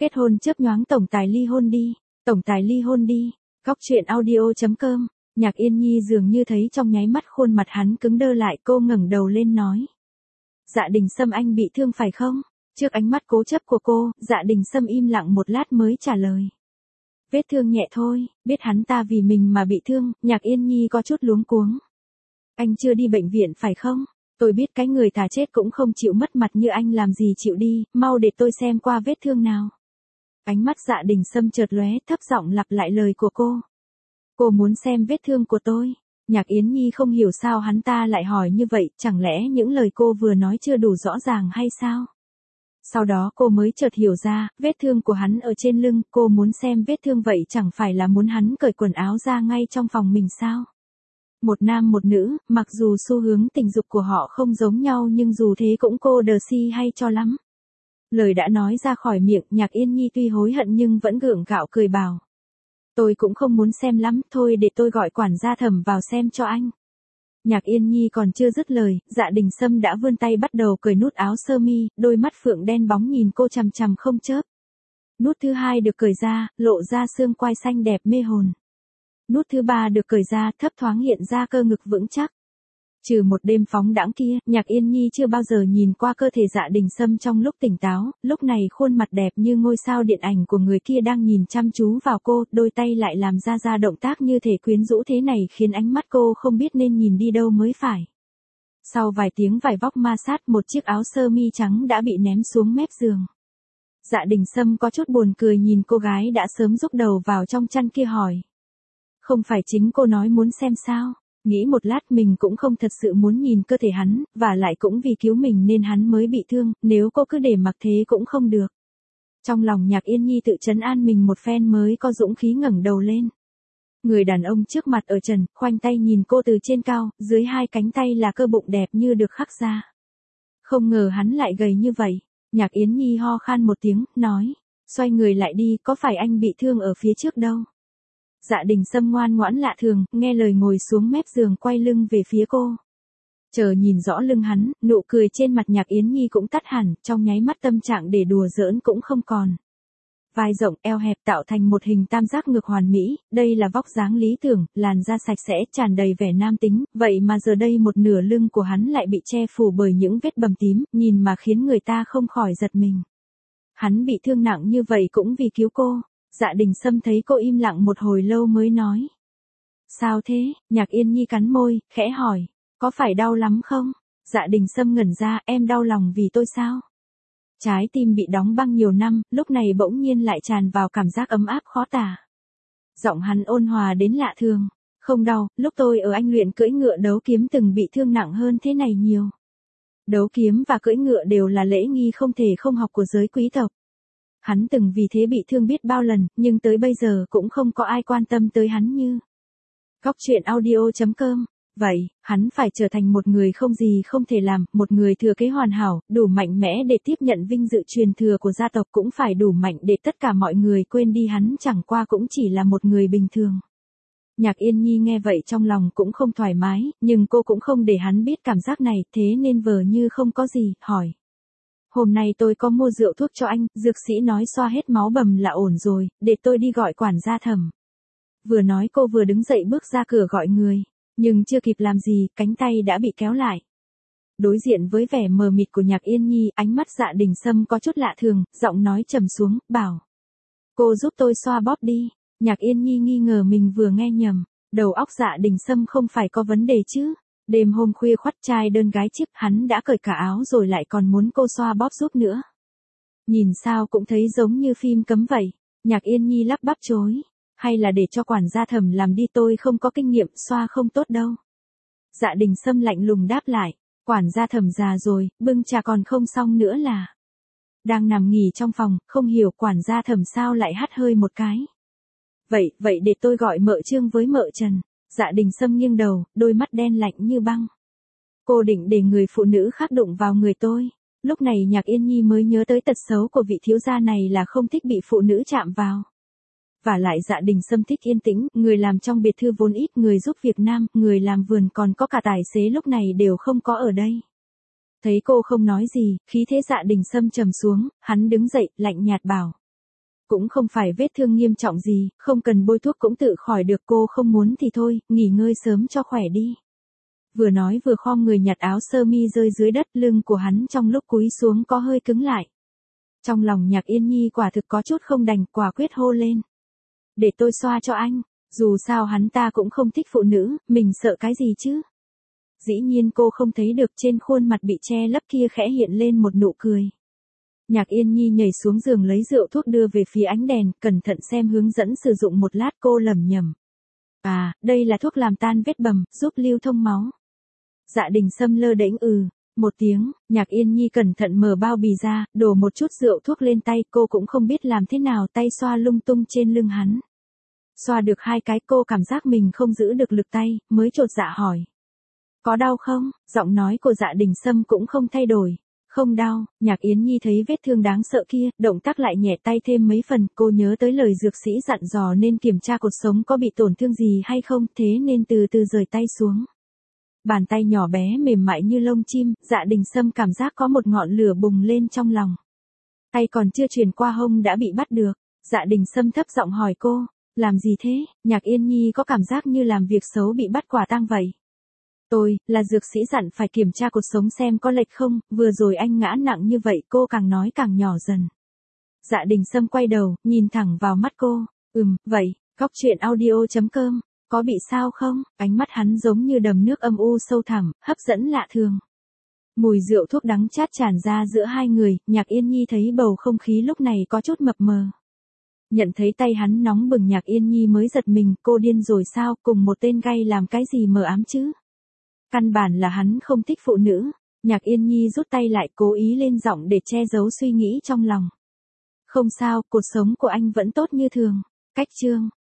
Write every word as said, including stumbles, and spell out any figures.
Kết hôn chớp nhoáng tổng tài ly hôn đi, tổng tài ly hôn đi. Góc truyện audio chấm com. Nhạc Yên Nhi dường như thấy trong nháy mắt khuôn mặt hắn cứng đơ lại, cô ngẩng đầu lên nói. Dạ Đình Sâm, anh bị thương phải không? Trước ánh mắt cố chấp của cô, Dạ Đình Sâm im lặng một lát mới trả lời. Vết thương nhẹ thôi, biết hắn ta vì mình mà bị thương, Nhạc Yên Nhi có chút luống cuống. Anh chưa đi bệnh viện phải không? Tôi biết cái người thà chết cũng không chịu mất mặt như anh làm gì chịu đi, mau để tôi xem qua vết thương nào. Ánh mắt Dạ Đình Sâm chợt lóe, thấp giọng lặp lại lời của cô. Cô muốn xem vết thương của tôi. Nhạc Yến Nhi không hiểu sao hắn ta lại hỏi như vậy, chẳng lẽ những lời cô vừa nói chưa đủ rõ ràng hay sao? Sau đó cô mới chợt hiểu ra, vết thương của hắn ở trên lưng, cô muốn xem vết thương vậy chẳng phải là muốn hắn cởi quần áo ra ngay trong phòng mình sao? Một nam một nữ, mặc dù xu hướng tình dục của họ không giống nhau nhưng dù thế cũng cô đờ si hay cho lắm. Lời đã nói ra khỏi miệng, Nhạc Yên Nhi tuy hối hận nhưng vẫn gượng gạo cười bảo. Tôi cũng không muốn xem lắm, thôi để tôi gọi quản gia Thẩm vào xem cho anh. Nhạc Yên Nhi còn chưa dứt lời, Dạ Đình Sâm đã vươn tay bắt đầu cởi nút áo sơ mi, đôi mắt phượng đen bóng nhìn cô chằm chằm không chớp. Nút thứ hai được cởi ra, lộ ra xương quai xanh đẹp mê hồn. Nút thứ ba được cởi ra, thấp thoáng hiện ra cơ ngực vững chắc. Trừ một đêm phóng đãng kia, Nhạc Yên Nhi chưa bao giờ nhìn qua cơ thể Dạ Đình Sâm trong lúc tỉnh táo, lúc này khuôn mặt đẹp như ngôi sao điện ảnh của người kia đang nhìn chăm chú vào cô, đôi tay lại làm ra ra động tác như thể quyến rũ thế này khiến ánh mắt cô không biết nên nhìn đi đâu mới phải. Sau vài tiếng vải vóc ma sát, một chiếc áo sơ mi trắng đã bị ném xuống mép giường. Dạ Đình Sâm có chút buồn cười nhìn cô gái đã sớm rúc đầu vào trong chăn kia hỏi. Không phải chính cô nói muốn xem sao? Nghĩ một lát mình cũng không thật sự muốn nhìn cơ thể hắn, và lại cũng vì cứu mình nên hắn mới bị thương, nếu cô cứ để mặc thế cũng không được. Trong lòng Nhạc Yên Nhi tự trấn an mình một phen mới có dũng khí ngẩng đầu lên. Người đàn ông trước mặt ở trần, khoanh tay nhìn cô từ trên cao, dưới hai cánh tay là cơ bụng đẹp như được khắc ra. Không ngờ hắn lại gầy như vậy. Nhạc Yến Nhi ho khan một tiếng, nói, xoay người lại đi, có phải anh bị thương ở phía trước đâu? Dạ Đình Sâm ngoan ngoãn lạ thường, nghe lời ngồi xuống mép giường quay lưng về phía cô. Chờ nhìn rõ lưng hắn, nụ cười trên mặt Nhạc Yến Nhi cũng tắt hẳn, trong nháy mắt tâm trạng để đùa giỡn cũng không còn. Vai rộng, eo hẹp tạo thành một hình tam giác ngực hoàn mỹ, đây là vóc dáng lý tưởng, làn da sạch sẽ, tràn đầy vẻ nam tính, vậy mà giờ đây một nửa lưng của hắn lại bị che phủ bởi những vết bầm tím, nhìn mà khiến người ta không khỏi giật mình. Hắn bị thương nặng như vậy cũng vì cứu cô. Dạ Đình Sâm thấy cô im lặng một hồi lâu mới nói. Sao thế? Nhạc Yên Nhi cắn môi, khẽ hỏi, có phải đau lắm không? Dạ Đình Sâm ngẩn ra, em đau lòng vì tôi sao? Trái tim bị đóng băng nhiều năm, lúc này bỗng nhiên lại tràn vào cảm giác ấm áp khó tả. Giọng hắn ôn hòa đến lạ thường. Không đau, lúc tôi ở Anh luyện cưỡi ngựa đấu kiếm từng bị thương nặng hơn thế này nhiều. Đấu kiếm và cưỡi ngựa đều là lễ nghi không thể không học của giới quý tộc. Hắn từng vì thế bị thương biết bao lần, nhưng tới bây giờ cũng không có ai quan tâm tới hắn như. Góc truyện audio chấm com. Vậy, hắn phải trở thành một người không gì không thể làm, một người thừa kế hoàn hảo, đủ mạnh mẽ để tiếp nhận vinh dự truyền thừa của gia tộc, cũng phải đủ mạnh để tất cả mọi người quên đi hắn chẳng qua cũng chỉ là một người bình thường. Nhạc Yên Nhi nghe vậy trong lòng cũng không thoải mái, nhưng cô cũng không để hắn biết cảm giác này, thế nên vờ như không có gì, hỏi. Hôm nay tôi có mua rượu thuốc cho anh, dược sĩ nói xoa hết máu bầm là ổn rồi, để tôi đi gọi quản gia Thẩm. Vừa nói cô vừa đứng dậy bước ra cửa gọi người, nhưng chưa kịp làm gì, cánh tay đã bị kéo lại. Đối diện với vẻ mờ mịt của Nhạc Yên Nhi, ánh mắt Dạ Đình Sâm có chút lạ thường, giọng nói trầm xuống, bảo. Cô giúp tôi xoa bóp đi. Nhạc Yên Nhi nghi ngờ mình vừa nghe nhầm, đầu óc Dạ Đình Sâm không phải có vấn đề chứ. Đêm hôm khuya khoắt trai đơn gái chiếc, hắn đã cởi cả áo rồi lại còn muốn cô xoa bóp giúp nữa. Nhìn sao cũng thấy giống như phim cấm vậy. Nhạc Yên Nhi lắp bắp chối. Hay là để cho quản gia Thẩm làm đi, tôi không có kinh nghiệm, xoa không tốt đâu. Dạ Đình Sâm lạnh lùng đáp lại. Quản gia Thẩm già rồi, bưng trà còn không xong nữa là. Đang nằm nghỉ trong phòng, không hiểu quản gia Thẩm sao lại hắt hơi một cái. Vậy, vậy để tôi gọi mợ Trương với mợ Trần. Dạ Đình Sâm nghiêng đầu, đôi mắt đen lạnh như băng. Cô định để người phụ nữ khác đụng vào người tôi. Lúc này Nhạc Yên Nhi mới nhớ tới tật xấu của vị thiếu gia này là không thích bị phụ nữ chạm vào. Và lại Dạ Đình Sâm thích yên tĩnh, người làm trong biệt thư vốn ít, người giúp việc nam, người làm vườn còn có cả tài xế lúc này đều không có ở đây. Thấy cô không nói gì, khí thế Dạ Đình Sâm trầm xuống, hắn đứng dậy, lạnh nhạt bảo. Cũng không phải vết thương nghiêm trọng gì, không cần bôi thuốc cũng tự khỏi được, cô không muốn thì thôi, nghỉ ngơi sớm cho khỏe đi. Vừa nói vừa khom người nhặt áo sơ mi rơi dưới đất, lưng của hắn trong lúc cúi xuống có hơi cứng lại. Trong lòng Nhạc Yên Nhi quả thực có chút không đành, quả quyết hô lên. Để tôi xoa cho anh, dù sao hắn ta cũng không thích phụ nữ, mình sợ cái gì chứ. Dĩ nhiên cô không thấy được, trên khuôn mặt bị che lấp kia khẽ hiện lên một nụ cười. Nhạc Yên Nhi nhảy xuống giường lấy rượu thuốc đưa về phía ánh đèn, cẩn thận xem hướng dẫn sử dụng một lát cô lẩm nhẩm. À, đây là thuốc làm tan vết bầm, giúp lưu thông máu. Dạ Đình Sâm lơ đễnh ừ, một tiếng, Nhạc Yên Nhi cẩn thận mở bao bì ra, đổ một chút rượu thuốc lên tay, cô cũng không biết làm thế nào, tay xoa lung tung trên lưng hắn. Xoa được hai cái cô cảm giác mình không giữ được lực tay, mới chột dạ hỏi. Có đau không? Giọng nói của Dạ Đình Sâm cũng không thay đổi. Không đau. Nhạc Yến Nhi thấy vết thương đáng sợ kia, động tác lại nhẹ tay thêm mấy phần, cô nhớ tới lời dược sĩ dặn dò nên kiểm tra cột sống có bị tổn thương gì hay không, thế nên từ từ rời tay xuống. Bàn tay nhỏ bé mềm mại như lông chim, Dạ Đình Sâm cảm giác có một ngọn lửa bùng lên trong lòng. Tay còn chưa truyền qua hông đã bị bắt được. Dạ Đình Sâm thấp giọng hỏi cô, làm gì thế? Nhạc Yên Nhi có cảm giác như làm việc xấu bị bắt quả tang vậy. Tôi, là dược sĩ dặn phải kiểm tra cột sống xem có lệch không, vừa rồi anh ngã nặng như vậy, cô càng nói càng nhỏ dần. Dạ Đình Sâm quay đầu, nhìn thẳng vào mắt cô, ừm, vậy, Góc Truyện Audio chấm com, có bị sao không? Ánh mắt hắn giống như đầm nước âm u sâu thẳm, hấp dẫn lạ thường. Mùi rượu thuốc đắng chát tràn ra giữa hai người, Nhạc Yên Nhi thấy bầu không khí lúc này có chút mập mờ. Nhận thấy tay hắn nóng bừng, Nhạc Yên Nhi mới giật mình, cô điên rồi sao, cùng một tên gay làm cái gì mờ ám chứ? Căn bản là hắn không thích phụ nữ. Nhạc Yên Nhi rút tay lại, cố ý lên giọng để che giấu suy nghĩ trong lòng. Không sao, cuộc sống của anh vẫn tốt như thường. Cách chương